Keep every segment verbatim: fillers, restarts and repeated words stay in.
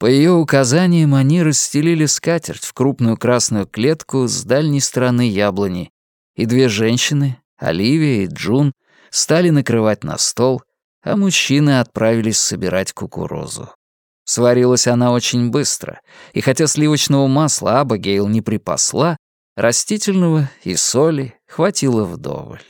По ее указаниям они расстелили скатерть в крупную красную клетку с дальней стороны яблони, и две женщины, Оливия и Джун, стали накрывать на стол, а мужчины отправились собирать кукурузу. Сварилась она очень быстро, и хотя сливочного масла Абигейл не припасла, растительного и соли хватило вдоволь.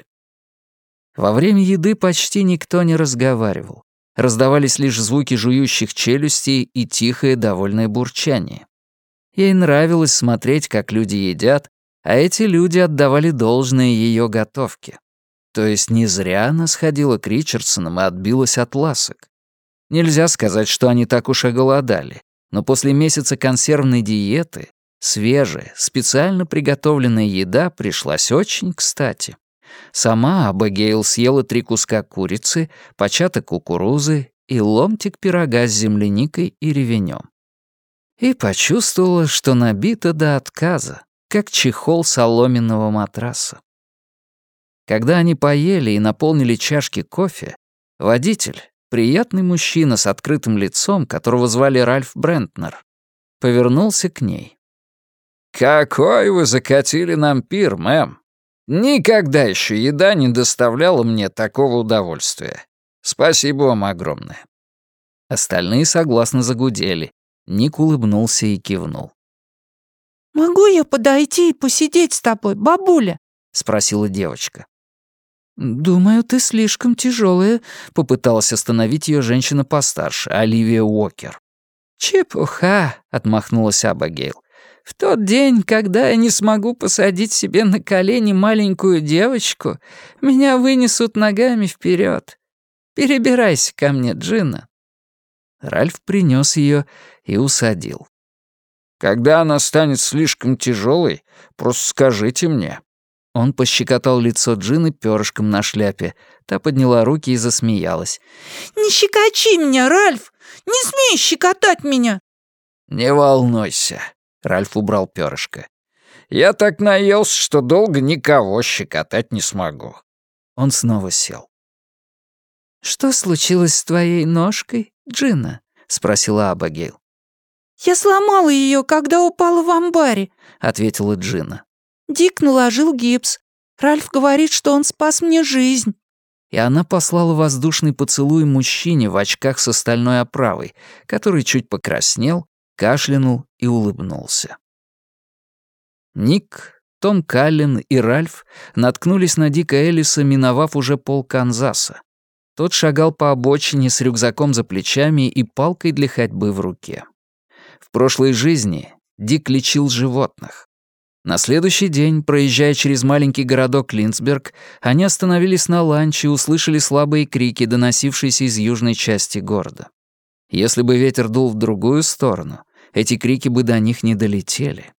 Во время еды почти никто не разговаривал. Раздавались лишь звуки жующих челюстей и тихое довольное бурчание. Ей нравилось смотреть, как люди едят, а эти люди отдавали должное ее готовке. То есть не зря она сходила к Ричардсонам и отбилась от ласок. Нельзя сказать, что они так уж оголодали, но после месяца консервной диеты свежая, специально приготовленная еда пришлась очень кстати. Сама Абигейл съела три куска курицы, початок кукурузы и ломтик пирога с земляникой и ревенем. И почувствовала, что набита до отказа, как чехол соломенного матраса. Когда они поели и наполнили чашки кофе, водитель, приятный мужчина с открытым лицом, которого звали Ральф Брентнер, повернулся к ней. «Какой вы закатили нам пир, мэм! Никогда еще еда не доставляла мне такого удовольствия. Спасибо вам огромное». Остальные согласно загудели. Ник улыбнулся и кивнул. «Могу я подойти и посидеть с тобой, бабуля?» — спросила девочка. «Думаю, ты слишком тяжелая», — попыталась остановить ее женщина постарше, Оливия Уокер. «Чепуха», — отмахнулась Абигейл. «В тот день, когда я не смогу посадить себе на колени маленькую девочку, меня вынесут ногами вперед. Перебирайся ко мне, Джина». Ральф принес ее и усадил. «Когда она станет слишком тяжелой, просто скажите мне». Он пощекотал лицо Джины перышком на шляпе. Та подняла руки и засмеялась. «Не щекочи меня, Ральф! Не смей щекотать меня!» «Не волнуйся», — Ральф убрал перышко. «Я так наелся, что долго никого щекотать не смогу». Он снова сел. «Что случилось с твоей ножкой, Джина?» — спросила Абигейл. «Я сломала ее, когда упала в амбаре», — ответила Джина. «Дик наложил гипс. Ральф говорит, что он спас мне жизнь». И она послала воздушный поцелуй мужчине в очках с стальной оправой, который чуть покраснел, кашлянул и улыбнулся. Ник, Том Каллен и Ральф наткнулись на Дика Эллиса, миновав уже пол Канзаса. Тот шагал по обочине с рюкзаком за плечами и палкой для ходьбы в руке. В прошлой жизни Дик лечил животных. На следующий день, проезжая через маленький городок Линдсберг, они остановились на ланч и услышали слабые крики, доносившиеся из южной части города. Если бы ветер дул в другую сторону, эти крики бы до них не долетели.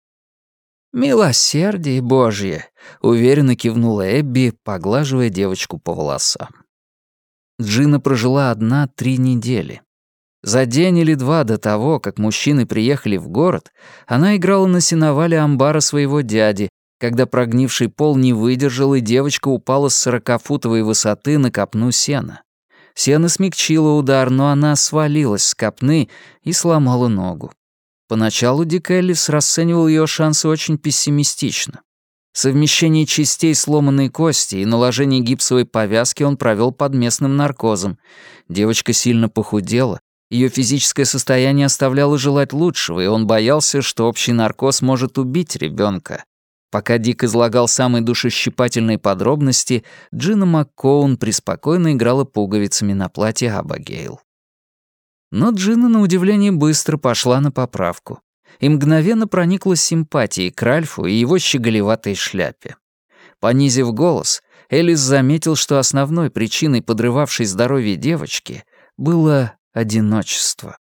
«Милосердие Божье!» — уверенно кивнула Эбби, поглаживая девочку по волосам. Джина прожила одна три недели. За день или два до того, как мужчины приехали в город, она играла на сеновале амбара своего дяди, когда прогнивший пол не выдержал, и девочка упала с сорокафутовой высоты на копну сена. Сено смягчило удар, но она свалилась с копны и сломала ногу. Поначалу Дик Эллис расценивал ее шансы очень пессимистично. Совмещение частей сломанной кости и наложение гипсовой повязки он провел под местным наркозом. Девочка сильно похудела, ее физическое состояние оставляло желать лучшего, и он боялся, что общий наркоз может убить ребенка. Пока Дик излагал самые душещипательные подробности, Джина МакКоун преспокойно играла пуговицами на платье Абигейл. Но Джина, на удивление, быстро пошла на поправку и мгновенно прониклась симпатией к Ральфу и его щеголеватой шляпе. Понизив голос, Элис заметил, что основной причиной подрывавшей здоровье девочки было одиночество.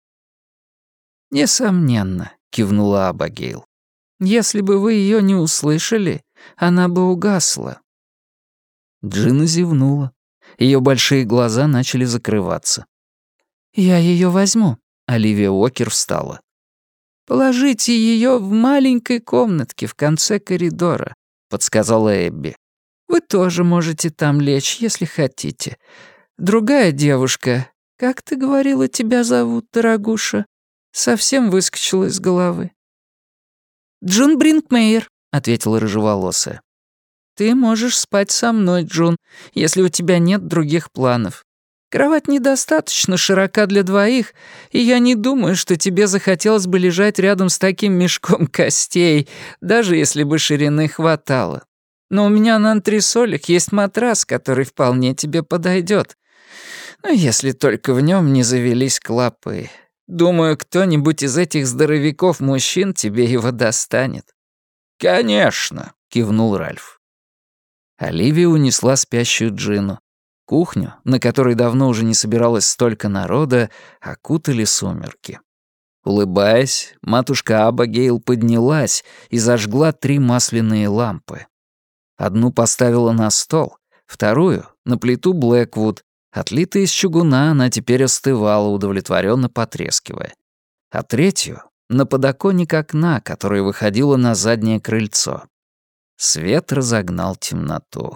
«Несомненно», — кивнула Абигейл. «Если бы вы ее не услышали, она бы угасла». Джина зевнула. Ее большие глаза начали закрываться. «Я ее возьму», — Оливия Уокер встала. «Положите ее в маленькой комнатке в конце коридора», — подсказала Эбби. «Вы тоже можете там лечь, если хотите. Другая девушка, как ты говорила, тебя зовут, дорогуша?» Совсем выскочила из головы. «Джун Бринкмейер», — ответила рыжеволосая. «Ты можешь спать со мной, Джун, если у тебя нет других планов. Кровать недостаточно широка для двоих, и я не думаю, что тебе захотелось бы лежать рядом с таким мешком костей, даже если бы ширины хватало. Но у меня на антресолях есть матрас, который вполне тебе подойдет. Ну, если только в нем не завелись клопы. Думаю, кто-нибудь из этих здоровяков-мужчин тебе его достанет». «Конечно», — кивнул Ральф. Оливия унесла спящую Джину. Кухню, на которой давно уже не собиралось столько народа, окутали сумерки. Улыбаясь, матушка Абагейл поднялась и зажгла три масляные лампы. Одну поставила на стол, вторую — на плиту Блэквуд. Отлитая из чугуна, она теперь остывала, удовлетворенно потрескивая. А третью — на подоконник окна, которое выходило на заднее крыльцо. Свет разогнал темноту.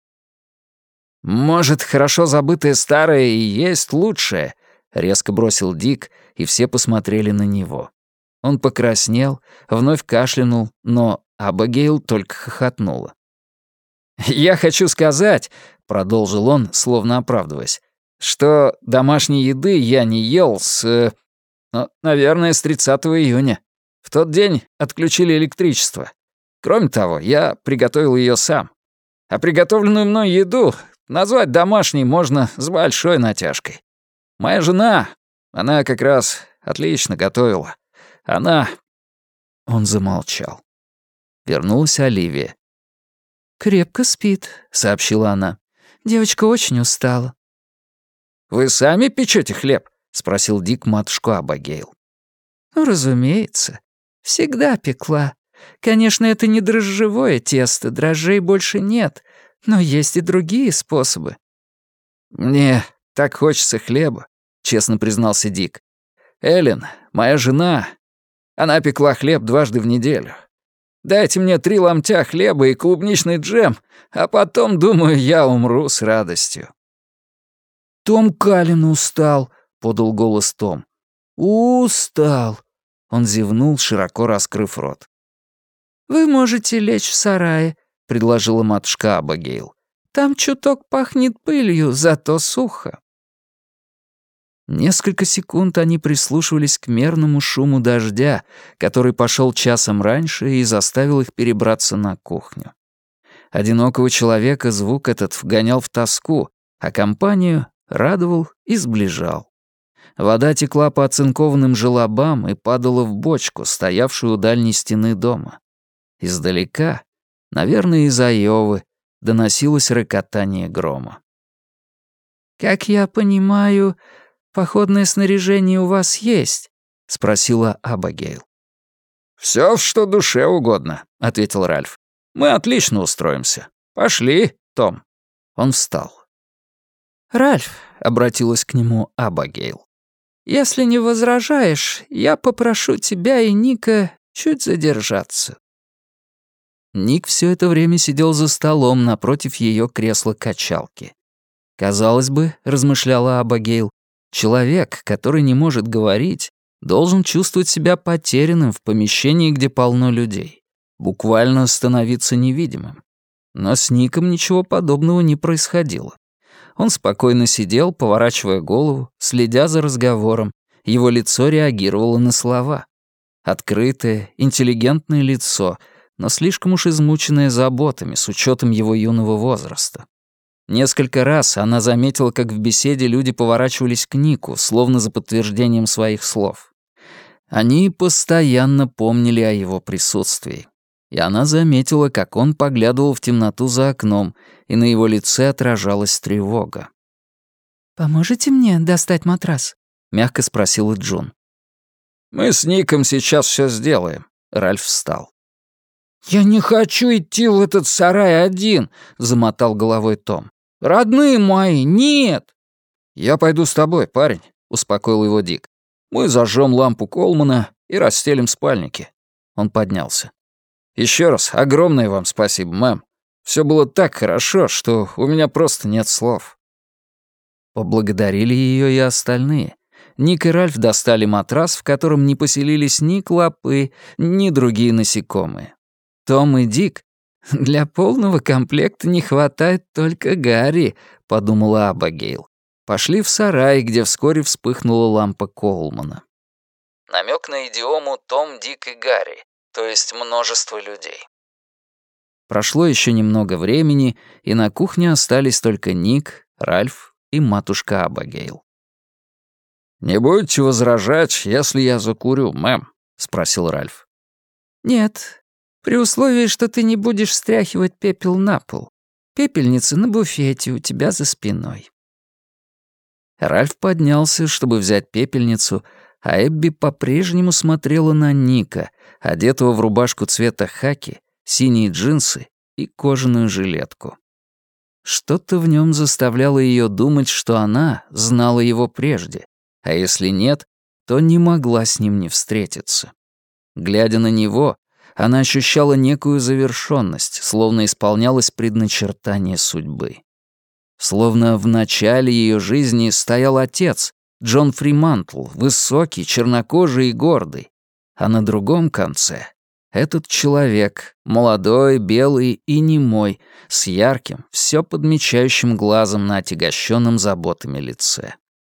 «Может, хорошо забытое старое и есть лучшее?» — резко бросил Дик, и все посмотрели на него. Он покраснел, вновь кашлянул, но Абагейл только хохотнула. «Я хочу сказать», — продолжил он, словно оправдываясь, «что домашней еды я не ел с... Ну, наверное, с тридцатого июня. В тот день отключили электричество. Кроме того, я приготовил ее сам. А приготовленную мной еду назвать домашней можно с большой натяжкой. Моя жена, она как раз отлично готовила. Она...» Он замолчал. Вернулась Оливия. «Крепко спит», — сообщила она. «Девочка очень устала». «Вы сами печете хлеб?» — спросил Дик матушку Абагейл. «Ну, разумеется. Всегда пекла. Конечно, это не дрожжевое тесто, дрожжей больше нет, но есть и другие способы». «Мне так хочется хлеба», — честно признался Дик. «Эллен, моя жена, она пекла хлеб дважды в неделю. Дайте мне три ломтя хлеба и клубничный джем, а потом, думаю, я умру с радостью». «Том Каллен устал», — подал голос Том. «Устал». Он зевнул, широко раскрыв рот. «Вы можете лечь в сарае», — предложила матушка Абагейл. «Там чуток пахнет пылью, зато сухо». Несколько секунд они прислушивались к мерному шуму дождя, который пошел часом раньше и заставил их перебраться на кухню. Одинокого человека звук этот вгонял в тоску, а компанию радовал и сближал. Вода текла по оцинкованным желобам и падала в бочку, стоявшую у дальней стены дома. Издалека, наверное, из Айовы, доносилось рокотание грома. «Как я понимаю, походное снаряжение у вас есть?» — спросила Абагейл. «Всё, что душе угодно», — ответил Ральф. «Мы отлично устроимся. Пошли, Том». Он встал. «Ральф», — обратилась к нему Абагейл, «если не возражаешь, я попрошу тебя и Ника чуть задержаться». Ник все это время сидел за столом напротив ее кресла-качалки. Казалось бы, размышляла Абагейл, человек, который не может говорить, должен чувствовать себя потерянным в помещении, где полно людей, буквально становиться невидимым. Но с Ником ничего подобного не происходило. Он спокойно сидел, поворачивая голову, следя за разговором, его лицо реагировало на слова. Открытое, интеллигентное лицо, но слишком уж измученное заботами с учетом его юного возраста. Несколько раз она заметила, как в беседе люди поворачивались к Нику, словно за подтверждением своих слов. Они постоянно помнили о его присутствии. И она заметила, как он поглядывал в темноту за окном, и на его лице отражалась тревога. «Поможете мне достать матрас?» — мягко спросила Джун. «Мы с Ником сейчас все сделаем», — Ральф встал. «Я не хочу идти в этот сарай один», — замотал головой Том. «Родные мои, нет!» «Я пойду с тобой, парень», — успокоил его Дик. «Мы зажжем лампу Колмана и расстелим спальники». Он поднялся. «Еще раз огромное вам спасибо, мэм. Все было так хорошо, что у меня просто нет слов». Поблагодарили ее и остальные. Ник и Ральф достали матрас, в котором не поселились ни клопы, ни другие насекомые. Том и Дик... «Для полного комплекта не хватает только Гарри», — подумала Абигейл. Пошли в сарай, где вскоре вспыхнула лампа Коулмана. Намек на идиому «Том, Дик и Гарри», то есть множество людей. Прошло еще немного времени, и на кухне остались только Ник, Ральф и матушка Абигейл. «Не будете возражать, если я закурю, мэм?» — спросил Ральф. «Нет, при условии, что ты не будешь стряхивать пепел на пол. Пепельница на буфете у тебя за спиной». Ральф поднялся, чтобы взять пепельницу, а Эбби по-прежнему смотрела на Ника, одетого в рубашку цвета хаки, синие джинсы и кожаную жилетку. Что-то в нем заставляло ее думать, что она знала его прежде, а если нет, то не могла с ним не встретиться. Глядя на него, она ощущала некую завершенность, словно исполнялось предначертание судьбы. Словно в начале ее жизни стоял отец, Джон Фримантл, высокий, чернокожий и гордый, а на другом конце — этот человек, молодой, белый и немой, с ярким, все подмечающим глазом на отягощенном заботами лице.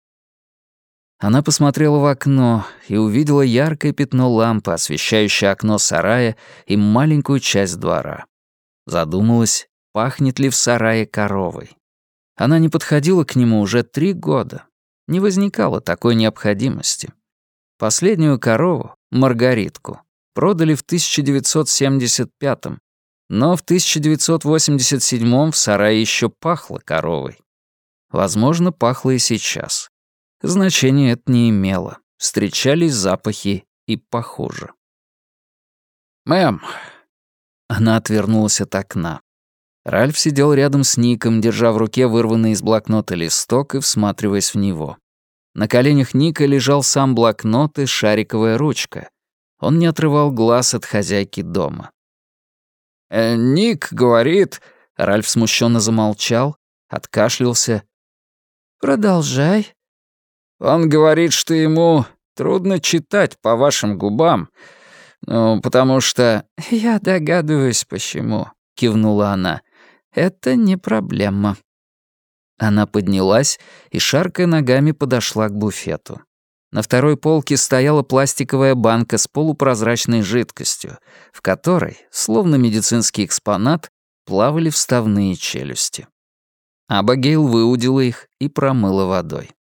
Она посмотрела в окно и увидела яркое пятно лампы, освещающее окно сарая и маленькую часть двора. Задумалась, пахнет ли в сарае коровой. Она не подходила к нему уже три года. Не возникало такой необходимости. Последнюю корову, Маргаритку, продали в тысяча девятьсот семьдесят пятом, но в тысяча девятьсот восемьдесят седьмом в сарае еще пахло коровой. Возможно, пахло и сейчас. Значения это не имело. Встречались запахи и похуже. «Мэм!» Она отвернулась от окна. Ральф сидел рядом с Ником, держа в руке вырванный из блокнота листок и всматриваясь в него. На коленях Ника лежал сам блокнот и шариковая ручка. Он не отрывал глаз от хозяйки дома. «Э, «Ник говорит...» Ральф смущенно замолчал, откашлялся. «Продолжай». «Он говорит, что ему трудно читать по вашим губам, ну, потому что...» «Я догадываюсь, почему», — кивнула она. «Это не проблема». Она поднялась и, шаркая ногами, подошла к буфету. На второй полке стояла пластиковая банка с полупрозрачной жидкостью, в которой, словно медицинский экспонат, плавали вставные челюсти. Абигейл выудила их и промыла водой.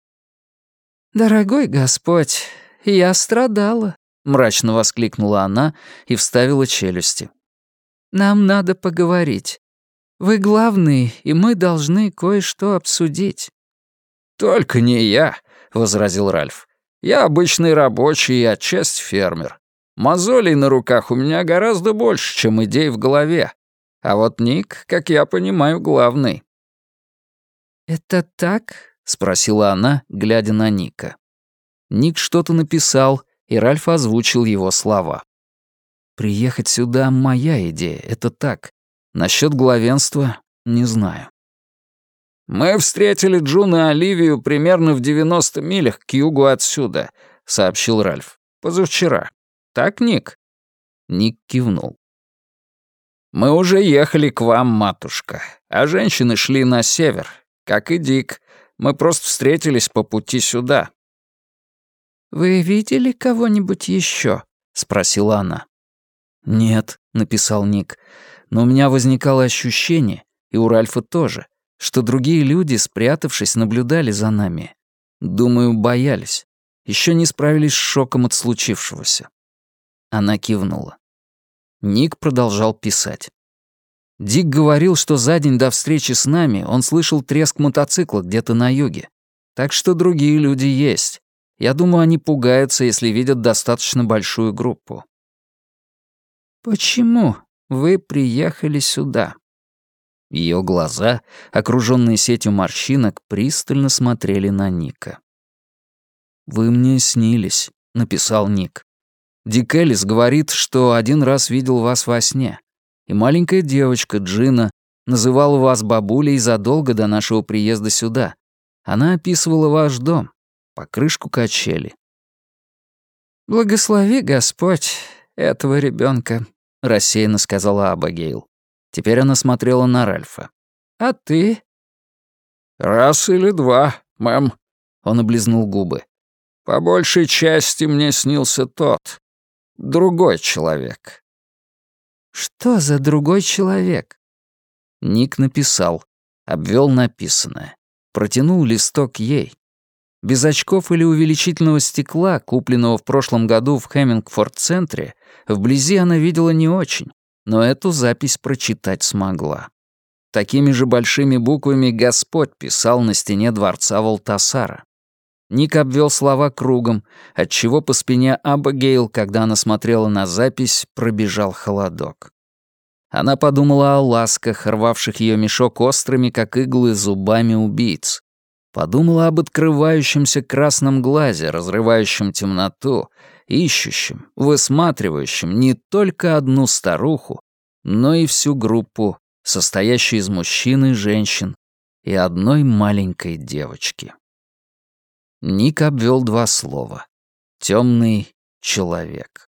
«Дорогой Господь, я страдала», — мрачно воскликнула она и вставила челюсти. «Нам надо поговорить. Вы главный, и мы должны кое-что обсудить». «Только не я», — возразил Ральф. «Я обычный рабочий и отчасти фермер. Мозолей на руках у меня гораздо больше, чем идей в голове. А вот Ник, как я понимаю, главный». «Это так?» — спросила она, глядя на Ника. Ник что-то написал, и Ральф озвучил его слова. «Приехать сюда — моя идея, это так. Насчет главенства — не знаю». «Мы встретили Джун и Оливию примерно в девяноста милях к югу отсюда», — сообщил Ральф. «Позавчера. Так, Ник?» Ник кивнул. «Мы уже ехали к вам, матушка, а женщины шли на север, как и Дик. Мы просто встретились по пути сюда». «Вы видели кого-нибудь еще?» — спросила она. «Нет», — написал Ник, «но у меня возникало ощущение, и у Ральфа тоже, что другие люди, спрятавшись, наблюдали за нами. Думаю, боялись. Еще не справились с шоком от случившегося». Она кивнула. Ник продолжал писать. Дик говорил, что за день до встречи с нами он слышал треск мотоцикла где-то на юге. Так что другие люди есть. Я думаю, они пугаются, если видят достаточно большую группу. «Почему вы приехали сюда?» Ее глаза, окруженные сетью морщинок, пристально смотрели на Ника. «Вы мне снились», — написал Ник. «Дик Эллис говорит, что один раз видел вас во сне, и маленькая девочка Джина называла вас бабулей задолго до нашего приезда сюда. Она описывала ваш дом. покрышку качели. «Благослови Господь этого ребенка», — рассеянно сказала Абигейл. Теперь она смотрела на Ральфа. «А ты?» «Раз или два, мэм». Он облизнул губы. «По большей части мне снился тот, другой человек». «Что за другой человек?» Ник написал, обвел написанное, протянул листок ей. Без очков или увеличительного стекла, купленного в прошлом году в Хеммингфорд-центре, вблизи она видела не очень, но эту запись прочитать смогла. Такими же большими буквами Господь писал на стене дворца Валтасара. Ник обвел слова кругом, отчего по спине Абигейл, когда она смотрела на запись, пробежал холодок. Она подумала о ласках, рвавших ее мешок острыми, как иглы, зубами убийц. Подумала об открывающемся красном глазе, разрывающем темноту, ищущем, высматривающем не только одну старуху, но и всю группу, состоящую из мужчин и женщин, и одной маленькой девочки. Ник обвел два слова. «Темный человек».